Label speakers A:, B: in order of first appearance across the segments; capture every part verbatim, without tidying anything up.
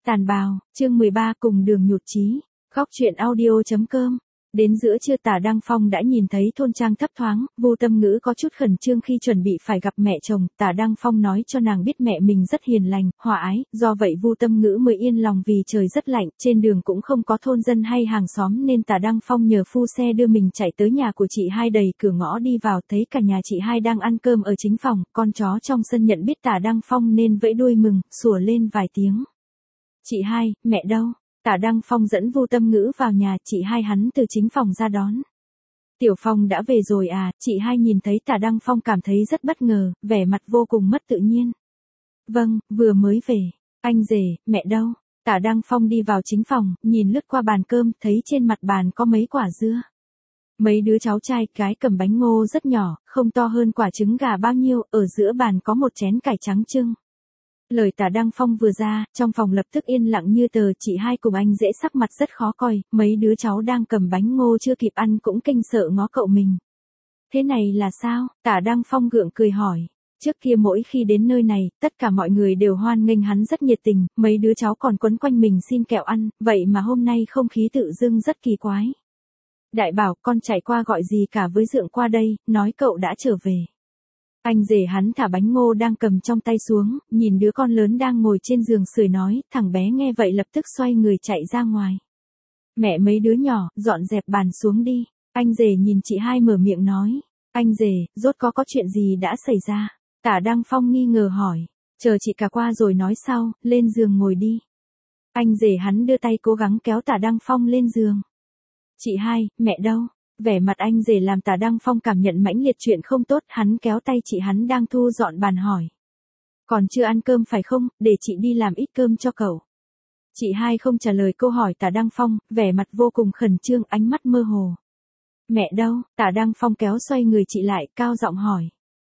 A: Tàn bào, chương mười ba cùng đường nhụt chí. Góc truyện audio chấm com. Đến giữa trưa Tả Đăng Phong đã nhìn thấy thôn trang thấp thoáng, Vu Tâm Ngữ có chút khẩn trương khi chuẩn bị phải gặp mẹ chồng, Tả Đăng Phong nói cho nàng biết mẹ mình rất hiền lành, hòa ái, do vậy Vu Tâm Ngữ mới yên lòng vì trời rất lạnh, trên đường cũng không có thôn dân hay hàng xóm nên Tả Đăng Phong nhờ phu xe đưa mình chạy tới nhà của chị hai, đầy cửa ngõ đi vào thấy cả nhà chị hai đang ăn cơm ở chính phòng, con chó trong sân nhận biết Tả Đăng Phong nên vẫy đuôi mừng, sủa lên vài tiếng. Chị hai, mẹ đâu? Tả Đăng Phong dẫn Vu Tâm Ngữ vào nhà, chị hai hắn từ chính phòng ra đón. Tiểu Phong đã về rồi à? Chị hai nhìn thấy Tả Đăng Phong cảm thấy rất bất ngờ, vẻ mặt vô cùng mất tự nhiên. Vâng, vừa mới về. Anh rể, mẹ đâu? Tả Đăng Phong đi vào chính phòng, nhìn lướt qua bàn cơm, thấy trên mặt bàn có mấy quả dưa. Mấy đứa cháu trai cái cầm bánh ngô rất nhỏ, không to hơn quả trứng gà bao nhiêu, ở giữa bàn có một chén cải trắng trưng. Lời Tả Đăng Phong vừa ra, trong phòng lập tức yên lặng như tờ, chị hai cùng anh rể sắc mặt rất khó coi, mấy đứa cháu đang cầm bánh ngô chưa kịp ăn cũng kinh sợ ngó cậu mình. Thế này là sao? Tả Đăng Phong gượng cười hỏi. Trước kia mỗi khi đến nơi này, tất cả mọi người đều hoan nghênh hắn rất nhiệt tình, mấy đứa cháu còn quấn quanh mình xin kẹo ăn, vậy mà hôm nay không khí tự dưng rất kỳ quái. Đại bảo, con chạy qua gọi gì cả với Dượng qua đây, nói cậu đã trở về. Anh rể hắn thả bánh ngô đang cầm trong tay xuống, nhìn đứa con lớn đang ngồi trên giường sưởi nói, thằng bé nghe vậy lập tức xoay người chạy ra ngoài. Mẹ mấy đứa nhỏ, dọn dẹp bàn xuống đi. Anh rể nhìn chị hai mở miệng nói. Anh rể, rốt có có chuyện gì đã xảy ra? Tả Đăng Phong nghi ngờ hỏi. Chờ chị cả qua rồi nói sau, lên giường ngồi đi. Anh rể hắn đưa tay cố gắng kéo Tả Đăng Phong lên giường. Chị hai, mẹ đâu? Vẻ mặt anh rể làm Tả Đăng Phong cảm nhận mãnh liệt chuyện không tốt, hắn kéo tay chị hắn đang thu dọn bàn hỏi. Còn chưa ăn cơm phải không, để chị đi làm ít cơm cho cậu. Chị hai không trả lời câu hỏi Tả Đăng Phong, vẻ mặt vô cùng khẩn trương, ánh mắt mơ hồ. Mẹ đâu? Tả Đăng Phong kéo xoay người chị lại, cao giọng hỏi.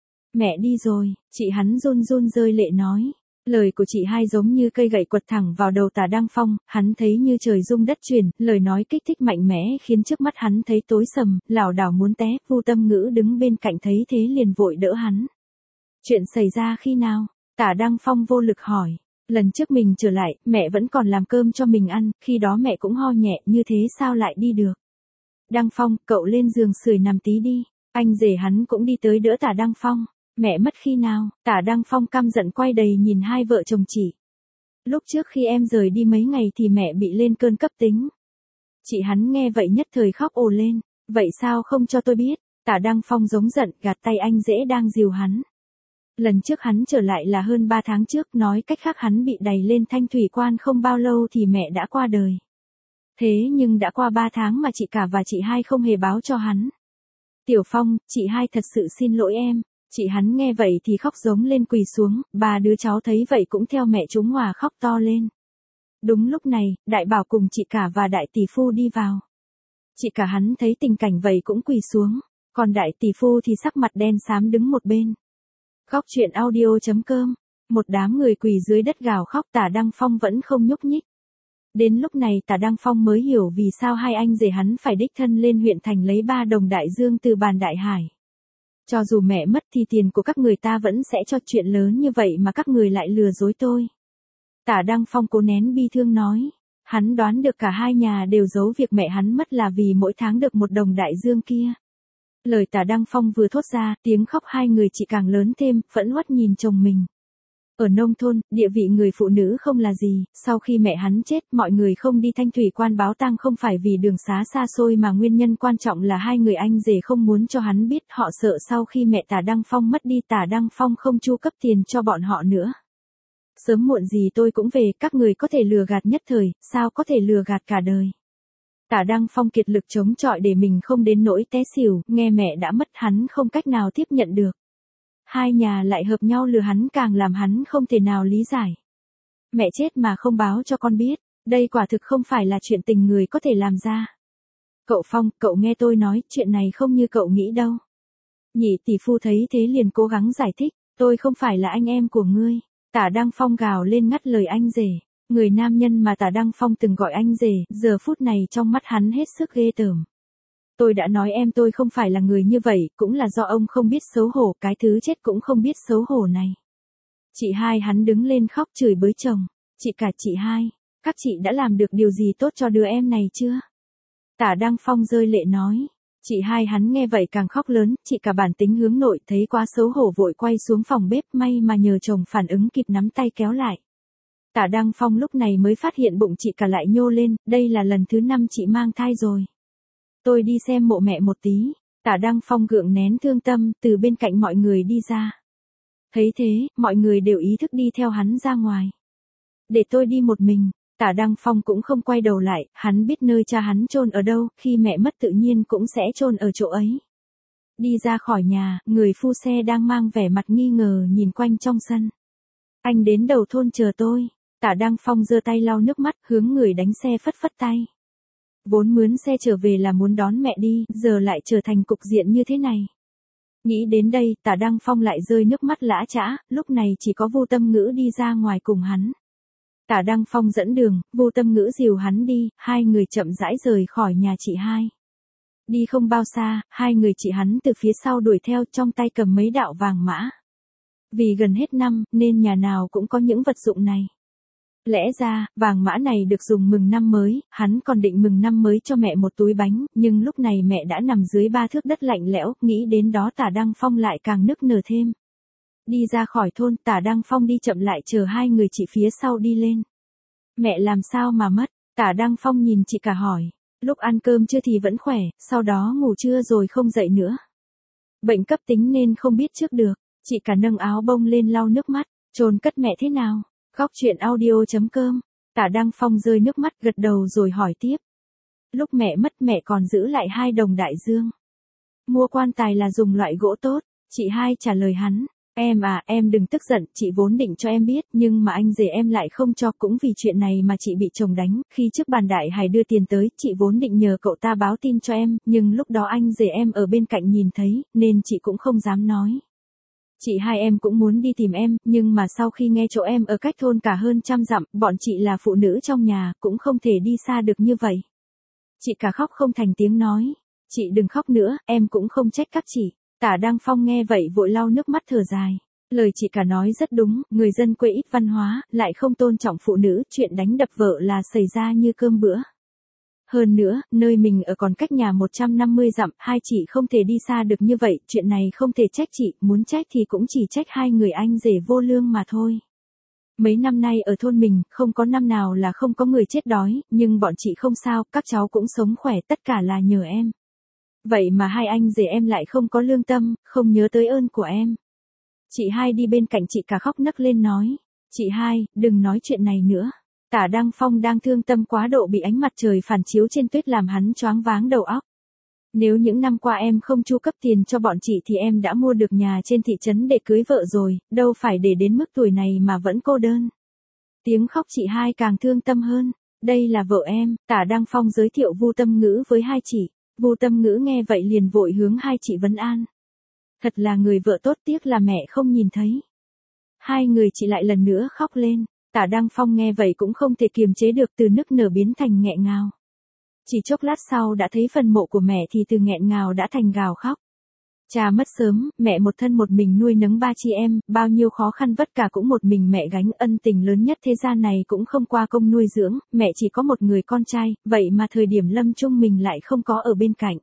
A: Mẹ đi rồi, chị hắn run run rơi lệ nói. Lời của chị hai giống như cây gậy quật thẳng vào đầu Tả Đăng Phong, hắn thấy như trời rung đất chuyển, lời nói kích thích mạnh mẽ khiến trước mắt hắn thấy tối sầm, lảo đảo muốn té, Vu Tâm Ngữ đứng bên cạnh thấy thế liền vội đỡ hắn. Chuyện xảy ra khi nào? Tả Đăng Phong vô lực hỏi. Lần trước mình trở lại, mẹ vẫn còn làm cơm cho mình ăn, khi đó mẹ cũng ho nhẹ, như thế sao lại đi được? Đăng Phong, cậu lên giường sưởi nằm tí đi. Anh rể hắn cũng đi tới đỡ Tả Đăng Phong. Mẹ mất khi nào? Tả Đăng Phong căm giận quay đầy nhìn hai vợ chồng chị. Lúc trước khi em rời đi mấy ngày thì mẹ bị lên cơn cấp tính. Chị hắn nghe vậy nhất thời khóc ồ lên. Vậy sao không cho tôi biết? Tả Đăng Phong giống giận, gạt tay anh rể đang dìu hắn. Lần trước hắn trở lại là hơn ba tháng trước, nói cách khác hắn bị đày lên Thanh Thủy Quan không bao lâu thì mẹ đã qua đời. Thế nhưng đã qua ba tháng mà chị cả và chị hai không hề báo cho hắn. Tiểu Phong, chị hai thật sự xin lỗi em. Chị hắn nghe vậy thì khóc giống lên quỳ xuống, ba đứa cháu thấy vậy cũng theo mẹ chúng hòa khóc to lên. Đúng lúc này, Đại Bảo cùng chị cả và Đại Tỷ Phu đi vào. Chị cả hắn thấy tình cảnh vậy cũng quỳ xuống, còn Đại Tỷ Phu thì sắc mặt đen xám đứng một bên. Góc truyện audio chấm com. Một đám người quỳ dưới đất gào khóc, Tả Đăng Phong vẫn không nhúc nhích. Đến lúc này Tả Đăng Phong mới hiểu vì sao hai anh rể hắn phải đích thân lên huyện thành lấy ba đồng đại dương từ bàn Đại Hải. Cho dù mẹ mất thì tiền của các người ta vẫn sẽ cho, chuyện lớn như vậy mà các người lại lừa dối tôi. Tả Đăng Phong cố nén bi thương nói. Hắn đoán được cả hai nhà đều giấu việc mẹ hắn mất là vì mỗi tháng được một đồng đại dương kia. Lời Tả Đăng Phong vừa thốt ra, tiếng khóc hai người chị càng lớn thêm, phẫn uất nhìn chồng mình. Ở nông thôn, địa vị người phụ nữ không là gì, sau khi mẹ hắn chết, mọi người không đi Thanh Thủy Quan báo tang không phải vì đường xá xa xôi mà nguyên nhân quan trọng là hai người anh rể không muốn cho hắn biết, họ sợ sau khi mẹ Tả Đăng Phong mất đi Tả Đăng Phong không chu cấp tiền cho bọn họ nữa. Sớm muộn gì tôi cũng về, các người có thể lừa gạt nhất thời, sao có thể lừa gạt cả đời. Tả Đăng Phong kiệt lực chống chọi để mình không đến nỗi té xỉu, nghe mẹ đã mất hắn không cách nào tiếp nhận được. Hai nhà lại hợp nhau lừa hắn càng làm hắn không thể nào lý giải. Mẹ chết mà không báo cho con biết, đây quả thực không phải là chuyện tình người có thể làm ra. Cậu Phong, cậu nghe tôi nói, chuyện này không như cậu nghĩ đâu. Nhị Tỷ Phu thấy thế liền cố gắng giải thích, tôi không phải là anh em của ngươi. Tả Đăng Phong gào lên ngắt lời anh rể. Người nam nhân mà Tả Đăng Phong từng gọi anh rể, giờ phút này trong mắt hắn hết sức ghê tởm. Tôi đã nói em tôi không phải là người như vậy, cũng là do ông không biết xấu hổ, cái thứ chết cũng không biết xấu hổ này. Chị hai hắn đứng lên khóc chửi bới chồng. Chị cả chị hai, các chị đã làm được điều gì tốt cho đứa em này chưa? Tả Đăng Phong rơi lệ nói. Chị hai hắn nghe vậy càng khóc lớn, chị cả bản tính hướng nội thấy quá xấu hổ vội quay xuống phòng bếp, may mà nhờ chồng phản ứng kịp nắm tay kéo lại. Tả Đăng Phong lúc này mới phát hiện bụng chị cả lại nhô lên, đây là lần thứ năm chị mang thai rồi. Tôi đi xem mộ mẹ một tí. Tả Đăng Phong gượng nén thương tâm, từ bên cạnh mọi người đi ra. Thấy thế, mọi người đều ý thức đi theo hắn ra ngoài. Để tôi đi một mình. Tả Đăng Phong cũng không quay đầu lại, hắn biết nơi cha hắn chôn ở đâu, khi mẹ mất tự nhiên cũng sẽ chôn ở chỗ ấy. Đi ra khỏi nhà, người phu xe đang mang vẻ mặt nghi ngờ nhìn quanh trong sân. Anh đến đầu thôn chờ tôi. Tả Đăng Phong giơ tay lau nước mắt, hướng người đánh xe phất phất tay. Vốn mướn xe trở về là muốn đón mẹ đi, giờ lại trở thành cục diện như thế này. Nghĩ đến đây, Tả Đăng Phong lại rơi nước mắt lã chã, lúc này chỉ có Vu Tâm Ngữ đi ra ngoài cùng hắn. Tả Đăng Phong dẫn đường, Vu Tâm Ngữ dìu hắn đi, hai người chậm rãi rời khỏi nhà chị hai. Đi không bao xa, hai người chị hắn từ phía sau đuổi theo, trong tay cầm mấy đạo vàng mã. Vì gần hết năm, nên nhà nào cũng có những vật dụng này. Lẽ ra, vàng mã này được dùng mừng năm mới, hắn còn định mừng năm mới cho mẹ một túi bánh, nhưng lúc này mẹ đã nằm dưới ba thước đất lạnh lẽo, nghĩ đến đó Tả Đăng Phong lại càng nức nở thêm. Đi ra khỏi thôn, Tả Đăng Phong đi chậm lại chờ hai người chị phía sau đi lên. Mẹ làm sao mà mất? Tả Đăng Phong nhìn chị cả hỏi. Lúc ăn cơm trưa thì vẫn khỏe, sau đó ngủ trưa rồi không dậy nữa. Bệnh cấp tính nên không biết trước được. Chị cả nâng áo bông lên lau nước mắt. Chôn cất mẹ thế nào? Góc truyện audio chấm com. Tả Đăng Phong rơi nước mắt gật đầu rồi hỏi tiếp. Lúc mẹ mất mẹ còn giữ lại hai đồng đại dương. Mua quan tài là dùng loại gỗ tốt. Chị hai trả lời hắn. Em à, em đừng tức giận, chị vốn định cho em biết, nhưng mà anh rể em lại không cho, cũng vì chuyện này mà chị bị chồng đánh, khi trước bàn đại hải đưa tiền tới, chị vốn định nhờ cậu ta báo tin cho em, nhưng lúc đó anh rể em ở bên cạnh nhìn thấy, nên chị cũng không dám nói. Chị hai em cũng muốn đi tìm em, nhưng mà sau khi nghe chỗ em ở cách thôn cả hơn trăm dặm, bọn chị là phụ nữ trong nhà, cũng không thể đi xa được như vậy. Chị cả khóc không thành tiếng nói. Chị đừng khóc nữa, em cũng không trách các chị. Tả Đăng Phong nghe vậy vội lau nước mắt thở dài. Lời chị cả nói rất đúng, người dân quê ít văn hóa, lại không tôn trọng phụ nữ, chuyện đánh đập vợ là xảy ra như cơm bữa. Hơn nữa, nơi mình ở còn cách nhà một trăm năm mươi dặm, hai chị không thể đi xa được như vậy, chuyện này không thể trách chị, muốn trách thì cũng chỉ trách hai người anh rể vô lương mà thôi. Mấy năm nay ở thôn mình, không có năm nào là không có người chết đói, nhưng bọn chị không sao, các cháu cũng sống khỏe, tất cả là nhờ em. Vậy mà hai anh rể em lại không có lương tâm, không nhớ tới ơn của em. Chị hai đi bên cạnh chị cả khóc nấc lên nói. Chị hai, đừng nói chuyện này nữa. Tả Đăng Phong đang thương tâm quá độ bị ánh mặt trời phản chiếu trên tuyết làm hắn choáng váng đầu óc. Nếu những năm qua em không chu cấp tiền cho bọn chị thì em đã mua được nhà trên thị trấn để cưới vợ rồi, đâu phải để đến mức tuổi này mà vẫn cô đơn. Tiếng khóc chị hai càng thương tâm hơn. Đây là vợ em, Tả Đăng Phong giới thiệu Vu Tâm Ngữ với hai chị. Vu Tâm Ngữ nghe vậy liền vội hướng hai chị vấn an. Thật là người vợ tốt, tiếc là mẹ không nhìn thấy. Hai người chị lại lần nữa khóc lên. Tả Đăng Phong nghe vậy cũng không thể kiềm chế được, từ nức nở biến thành nghẹn ngào. Chỉ chốc lát sau đã thấy phần mộ của mẹ thì từ nghẹn ngào đã thành gào khóc. Cha mất sớm, mẹ một thân một mình nuôi nấng ba chị em, bao nhiêu khó khăn vất cả cũng một mình mẹ gánh, ân tình lớn nhất thế gian này cũng không qua công nuôi dưỡng, mẹ chỉ có một người con trai, vậy mà thời điểm lâm chung mình lại không có ở bên cạnh.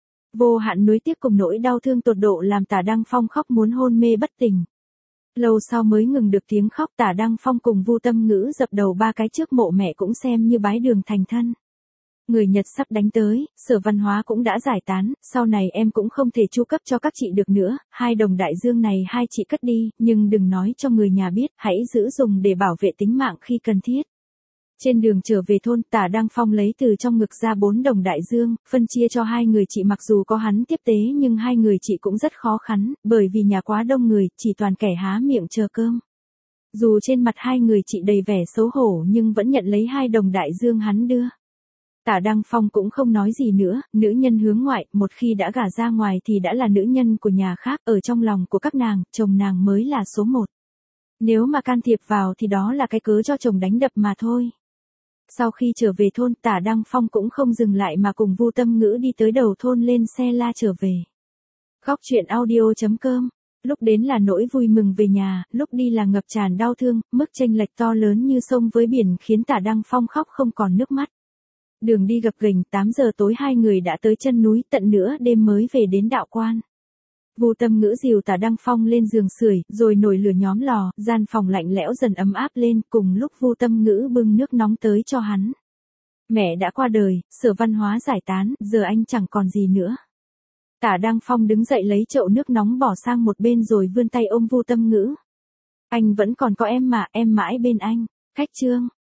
A: Vô hạn nuối tiếc cùng nỗi đau thương tột độ làm Tả Đăng Phong khóc muốn hôn mê bất tỉnh. Lâu sau mới ngừng được tiếng khóc, Tả Đăng Phong cùng Vu Tâm Ngữ dập đầu ba cái trước mộ mẹ cũng xem như bái đường thành thân. Người Nhật sắp đánh tới, Sở Văn Hóa cũng đã giải tán, sau này em cũng không thể chu cấp cho các chị được nữa, hai đồng đại dương này hai chị cất đi, nhưng đừng nói cho người nhà biết, hãy giữ dùng để bảo vệ tính mạng khi cần thiết. Trên đường trở về thôn, Tả Đăng Phong lấy từ trong ngực ra bốn đồng đại dương, phân chia cho hai người chị, mặc dù có hắn tiếp tế nhưng hai người chị cũng rất khó khăn, bởi vì nhà quá đông người, chỉ toàn kẻ há miệng chờ cơm. Dù trên mặt hai người chị đầy vẻ xấu hổ nhưng vẫn nhận lấy hai đồng đại dương hắn đưa. Tả Đăng Phong cũng không nói gì nữa, nữ nhân hướng ngoại, một khi đã gả ra ngoài thì đã là nữ nhân của nhà khác, ở trong lòng của các nàng, chồng nàng mới là số một. Nếu mà can thiệp vào thì đó là cái cớ cho chồng đánh đập mà thôi. Sau khi trở về thôn, Tả Đăng Phong cũng không dừng lại mà cùng Vu Tâm Ngữ đi tới đầu thôn lên xe la trở về. Góc truyện audio chấm com Lúc đến là nỗi vui mừng về nhà, lúc đi là ngập tràn đau thương, mức chênh lệch to lớn như sông với biển khiến Tả Đăng Phong khóc không còn nước mắt. Đường đi gập ghềnh, tám giờ tối hai người đã tới chân núi, tận nửa đêm mới về đến đạo quan. Vu Tâm Ngữ dìu Tả Đăng Phong lên giường sưởi, rồi nổi lửa nhóm lò, gian phòng lạnh lẽo dần ấm áp lên, cùng lúc Vu Tâm Ngữ bưng nước nóng tới cho hắn. Mẹ đã qua đời, Sở Văn Hóa giải tán, giờ anh chẳng còn gì nữa. Tả Đăng Phong đứng dậy lấy chậu nước nóng bỏ sang một bên rồi vươn tay ôm Vu Tâm Ngữ. Anh vẫn còn có em mà, em mãi bên anh. Khách chương.